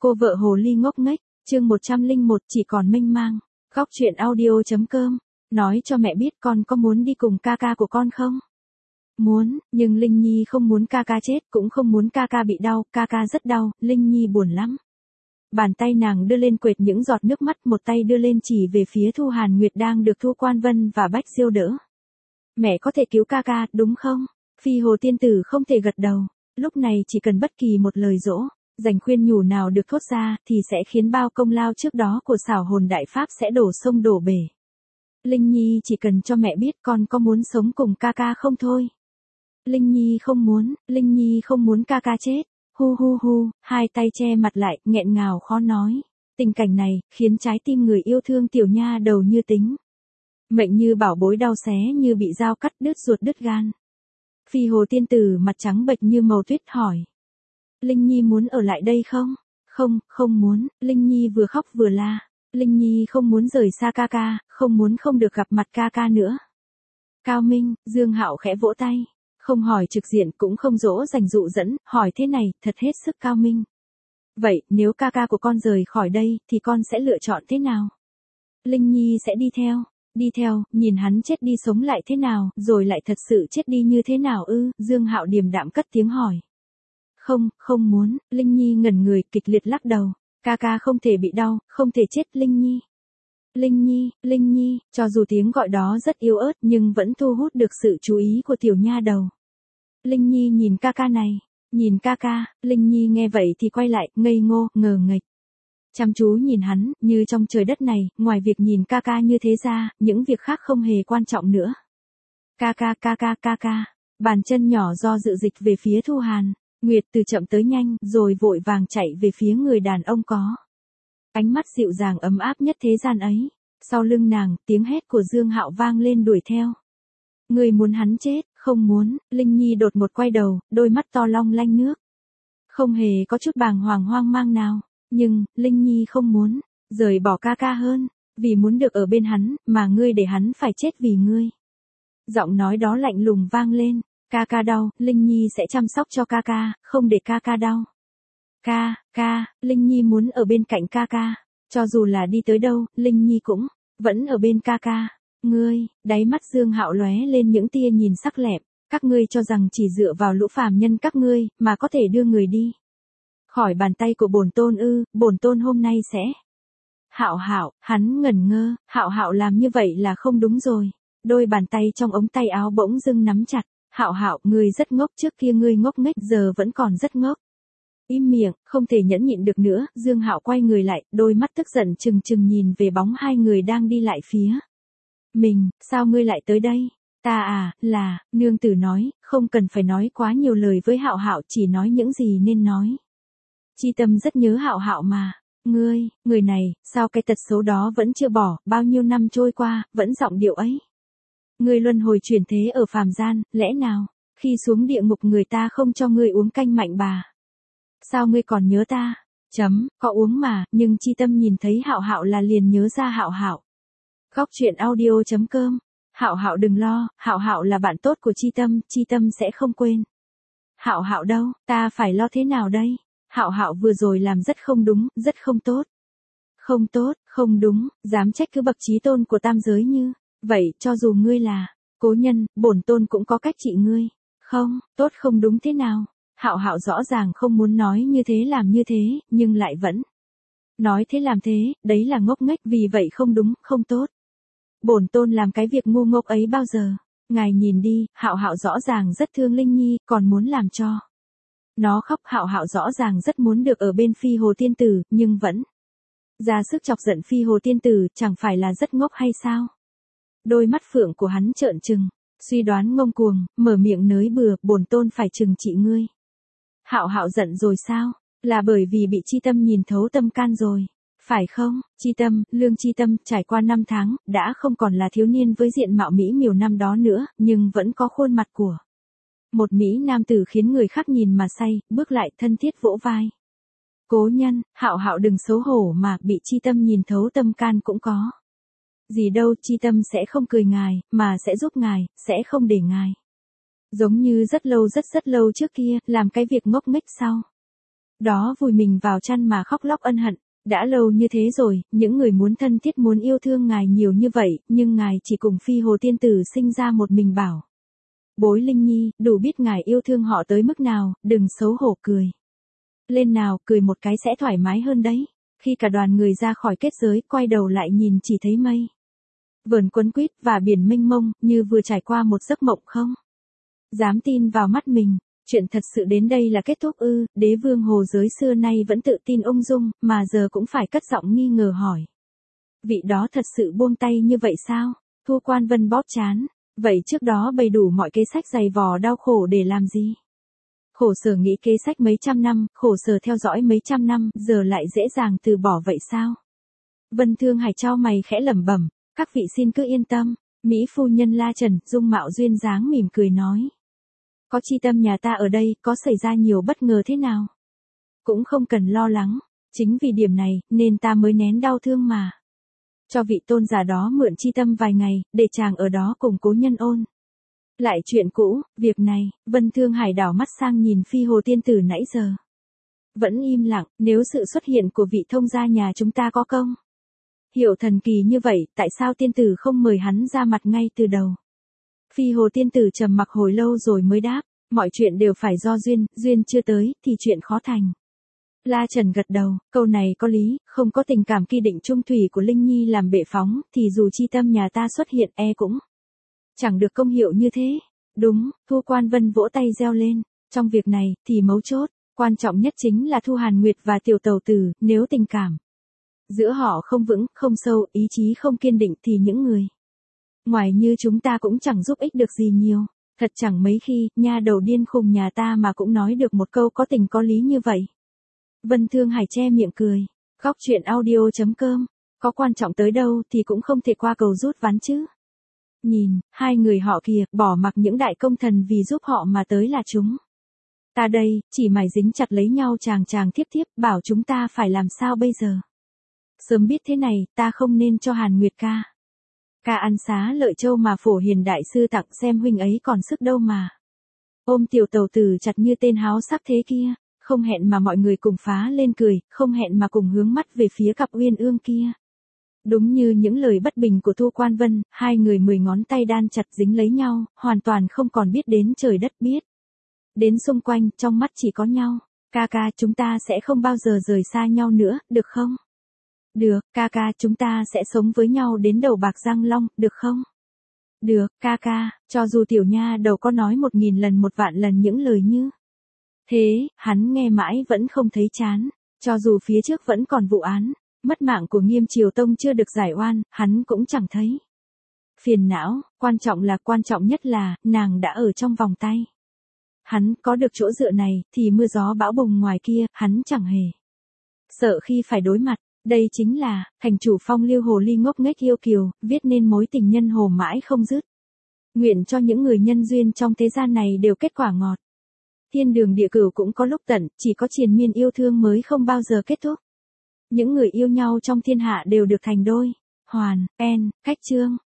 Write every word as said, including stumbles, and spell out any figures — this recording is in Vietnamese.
Cô vợ hồ ly ngốc nghếch, chương một trăm lẻ một chỉ còn mênh mang. Góc truyện audio.com. Nói cho mẹ biết con có muốn đi cùng ca ca của con không? Muốn, nhưng Linh Nhi không muốn ca ca chết, cũng không muốn ca ca bị đau, ca ca rất đau, Linh Nhi buồn lắm. Bàn tay nàng đưa lên quệt những giọt nước mắt, một tay đưa lên chỉ về phía Thu Hàn Nguyệt đang được Thu Quan Vân và Bách Diêu đỡ. Mẹ có thể cứu ca ca, đúng không? Phi Hồ tiên tử không thể gật đầu, lúc này chỉ cần bất kỳ một lời dỗ, dành khuyên nhủ nào được thốt ra thì sẽ khiến bao công lao trước đó của xảo hồn đại pháp sẽ đổ sông đổ bể. Linh Nhi chỉ cần cho mẹ biết con có muốn sống cùng ca ca không thôi. Linh Nhi không muốn, Linh Nhi không muốn ca ca chết. Hu hu hu, hai tay che mặt lại, nghẹn ngào khó nói. Tình cảnh này, khiến trái tim người yêu thương tiểu nha đầu như tính. Mệnh như bảo bối đau xé như bị dao cắt đứt ruột đứt gan. Phi Hồ tiên tử mặt trắng bệch như màu tuyết hỏi. Linh Nhi muốn ở lại đây không? Không, không muốn, Linh Nhi vừa khóc vừa la. Linh Nhi không muốn rời xa ca ca, không muốn không được gặp mặt ca ca nữa. Cao Minh, Dương Hạo khẽ vỗ tay. Không hỏi trực diện cũng không dỗ dành dụ dẫn, hỏi thế này, thật hết sức cao minh. Vậy, nếu ca ca của con rời khỏi đây, thì con sẽ lựa chọn thế nào? Linh Nhi sẽ đi theo. Đi theo, nhìn hắn chết đi sống lại thế nào, rồi lại thật sự chết đi như thế nào ư? Dương Hạo điềm đạm cất tiếng hỏi. Không, không muốn, Linh Nhi ngẩn người, kịch liệt lắc đầu. Ca ca không thể bị đau, không thể chết, Linh Nhi. Linh Nhi, Linh Nhi, cho dù tiếng gọi đó rất yếu ớt nhưng vẫn thu hút được sự chú ý của tiểu nha đầu. Linh Nhi nhìn ca ca này, nhìn ca ca, Linh Nhi nghe vậy thì quay lại, ngây ngô, ngờ nghệch. Chăm chú nhìn hắn, như trong trời đất này, ngoài việc nhìn ca ca như thế ra, những việc khác không hề quan trọng nữa. Ca ca ca ca ca ca, bàn chân nhỏ do dự dịch về phía Thu Hàn Nguyệt từ chậm tới nhanh, rồi vội vàng chạy về phía người đàn ông có ánh mắt dịu dàng ấm áp nhất thế gian ấy. Sau lưng nàng, tiếng hét của Dương Hạo vang lên đuổi theo. Người muốn hắn chết, không muốn, Linh Nhi đột một quay đầu, đôi mắt to long lanh nước. Không hề có chút bàng hoàng hoang mang nào, nhưng, Linh Nhi không muốn, rời bỏ ca ca hơn, vì muốn được ở bên hắn, mà ngươi để hắn phải chết vì ngươi. Giọng nói đó lạnh lùng vang lên, ca ca đau, Linh Nhi sẽ chăm sóc cho ca ca, không để ca ca đau. Ca, ca, Linh Nhi muốn ở bên cạnh ca ca, cho dù là đi tới đâu, Linh Nhi cũng vẫn ở bên ca ca. Ngươi, đáy mắt Dương Hạo lóe lên những tia nhìn sắc lẹm, các ngươi cho rằng chỉ dựa vào lũ phàm nhân các ngươi mà có thể đưa người đi khỏi bàn tay của bổn tôn ư? Bổn tôn hôm nay sẽ. Hạo Hạo, hắn ngẩn ngơ, Hạo Hạo làm như vậy là không đúng rồi. Đôi bàn tay trong ống tay áo bỗng dưng nắm chặt. Hạo Hạo, ngươi rất ngốc, trước kia ngươi ngốc nghếch, giờ vẫn còn rất ngốc. Im miệng, không thể nhẫn nhịn được nữa, Dương Hạo quay người lại, đôi mắt tức giận trừng trừng nhìn về bóng hai người đang đi lại phía mình. Sao ngươi lại tới đây? Ta à, là, nương tử nói, không cần phải nói quá nhiều lời với Hạo Hạo, chỉ nói những gì nên nói. Chi Tâm rất nhớ Hạo Hạo mà. Ngươi, người này, sao cái tật xấu đó vẫn chưa bỏ, bao nhiêu năm trôi qua, vẫn giọng điệu ấy. Ngươi luân hồi chuyển thế ở phàm gian, lẽ nào, khi xuống địa ngục người ta không cho ngươi uống canh mạnh bà? Sao ngươi còn nhớ ta? Chấm, có uống mà, nhưng Chi Tâm nhìn thấy Hạo Hạo là liền nhớ ra Hạo Hạo. Góc truyện audio.com. Hạo Hạo đừng lo, Hạo Hạo là bạn tốt của Chi Tâm, Chi Tâm sẽ không quên. Hạo Hạo đâu, ta phải lo thế nào đây? Hạo Hạo vừa rồi làm rất không đúng, rất không tốt. Không tốt, không đúng, dám trách cứ bậc chí tôn của tam giới như vậy, cho dù ngươi là cố nhân, bổn tôn cũng có cách trị ngươi. Không, tốt không đúng thế nào? Hạo Hạo rõ ràng không muốn nói như thế làm như thế, nhưng lại vẫn nói thế làm thế, đấy là ngốc nghếch, vì vậy không đúng, không tốt. Bổn tôn làm cái việc ngu ngốc ấy bao giờ? Ngài nhìn đi, Hạo Hạo rõ ràng rất thương Linh Nhi, còn muốn làm cho nó khóc. Hạo Hạo rõ ràng rất muốn được ở bên Phi Hồ tiên tử, nhưng vẫn ra sức chọc giận Phi Hồ tiên tử, chẳng phải là rất ngốc hay sao? Đôi mắt phượng của hắn trợn trừng, suy đoán ngông cuồng, mở miệng nới bừa, bổn tôn phải trừng trị ngươi. Hạo Hạo giận rồi sao? Là bởi vì bị Chi Tâm nhìn thấu tâm can rồi, phải không? Chi Tâm, Lương Chi Tâm, trải qua năm tháng, đã không còn là thiếu niên với diện mạo mỹ miều năm đó nữa, nhưng vẫn có khuôn mặt của một mỹ nam tử khiến người khác nhìn mà say, bước lại thân thiết vỗ vai. Cố nhân, Hạo Hạo đừng xấu hổ mà, bị Chi Tâm nhìn thấu tâm can cũng có gì đâu, Chi Tâm sẽ không cười ngài, mà sẽ giúp ngài, sẽ không để ngài giống như rất lâu rất rất lâu trước kia, làm cái việc ngốc nghếch sau. đó vùi mình vào chăn mà khóc lóc ân hận. Đã lâu như thế rồi, những người muốn thân thiết muốn yêu thương ngài nhiều như vậy, nhưng ngài chỉ cùng Phi Hồ Tiên Tử sinh ra một mình bảo. Bối Linh Nhi, đủ biết ngài yêu thương họ tới mức nào, đừng xấu hổ cười. Lên nào, cười một cái sẽ thoải mái hơn đấy. Khi cả đoàn người ra khỏi kết giới, quay đầu lại nhìn chỉ thấy mây vờn quấn quýt và biển mênh mông, như vừa trải qua một giấc mộng không dám tin vào mắt mình. Chuyện thật sự đến đây là kết thúc ư? Đế vương hồ giới xưa nay vẫn tự tin ung dung, mà giờ cũng phải cất giọng nghi ngờ hỏi. Vị đó thật sự buông tay như vậy sao? Thu Quan Vân bóp trán. Vậy trước đó bày đủ mọi kế sách dày vò đau khổ để làm gì? Khổ sở nghĩ kế sách mấy trăm năm, khổ sở theo dõi mấy trăm năm, giờ lại dễ dàng từ bỏ vậy sao? Vân Thương Hải trao mày khẽ lẩm bẩm, các vị xin cứ yên tâm. Mỹ phu nhân La Trần, dung mạo duyên dáng mỉm cười nói. Có chi tâm nhà ta ở đây, có xảy ra nhiều bất ngờ thế nào? Cũng không cần lo lắng, chính vì điểm này, nên ta mới nén đau thương mà. Cho vị tôn giả đó mượn chi tâm vài ngày, để chàng ở đó cùng cố nhân ôn. Lại chuyện cũ, việc này, Vân Thương Hải đảo mắt sang nhìn Phi Hồ Tiên Tử nãy giờ. Vẫn im lặng, nếu sự xuất hiện của vị thông gia nhà chúng ta có công hiệu thần kỳ như vậy, tại sao tiên tử không mời hắn ra mặt ngay từ đầu? Phi Hồ Tiên Tử trầm mặc hồi lâu rồi mới đáp, mọi chuyện đều phải do duyên, duyên chưa tới, thì chuyện khó thành. La Trần gật đầu, câu này có lý, không có tình cảm kỳ định trung thủy của Linh Nhi làm bệ phóng, thì dù chi tâm nhà ta xuất hiện e cũng chẳng được công hiệu như thế. Đúng, Thu Quan Vân vỗ tay reo lên, trong việc này, thì mấu chốt, quan trọng nhất chính là Thu Hàn Nguyệt và Tiểu Tầu Tử, nếu tình cảm giữa họ không vững, không sâu, ý chí không kiên định thì những người ngoài như chúng ta cũng chẳng giúp ích được gì nhiều. Thật chẳng mấy khi, nha đầu điên khùng nhà ta mà cũng nói được một câu có tình có lý như vậy. Vân Thương Hải che miệng cười. Góc truyện audio chấm com. Có quan trọng tới đâu thì cũng không thể qua cầu rút ván chứ. Nhìn, hai người họ kìa, bỏ mặc những đại công thần vì giúp họ mà tới là chúng. Ta đây, chỉ mải dính chặt lấy nhau chàng chàng thiếp thiếp, bảo chúng ta phải làm sao bây giờ. Sớm biết thế này, ta không nên cho Hàn Nguyệt ca. Ca ăn xá Lợi Châu mà Phổ Hiền đại sư tặng xem huynh ấy còn sức đâu mà. Ôm Tiểu Tầu Tử chặt như tên háo sắc thế kia, không hẹn mà mọi người cùng phá lên cười, không hẹn mà cùng hướng mắt về phía cặp uyên ương kia. Đúng như những lời bất bình của Thu Quan Vân, hai người mười ngón tay đan chặt dính lấy nhau, hoàn toàn không còn biết đến trời đất biết. Đến xung quanh, trong mắt chỉ có nhau. Ca ca, chúng ta sẽ không bao giờ rời xa nhau nữa, được không? Được, ca ca, chúng ta sẽ sống với nhau đến đầu bạc răng long, được không? Được, ca ca, cho dù tiểu nha đầu có nói một nghìn lần một vạn lần những lời như thế, hắn nghe mãi vẫn không thấy chán. Cho dù phía trước vẫn còn vụ án mất mạng của Nghiêm Triều Tông chưa được giải oan, hắn cũng chẳng thấy phiền não. Quan trọng là, quan trọng nhất là, nàng đã ở trong vòng tay. Hắn có được chỗ dựa này, thì mưa gió bão bùng ngoài kia, hắn chẳng hề sợ khi phải đối mặt. Đây chính là, thành chủ Phong Lưu hồ ly ngốc nghếch yêu kiều, viết nên mối tình nhân hồ mãi không dứt. Nguyện cho những người nhân duyên trong thế gian này đều kết quả ngọt. Thiên đường địa cửu cũng có lúc tận, chỉ có triền miên yêu thương mới không bao giờ kết thúc. Những người yêu nhau trong thiên hạ đều được thành đôi. Hoàn, En, Cách Chương.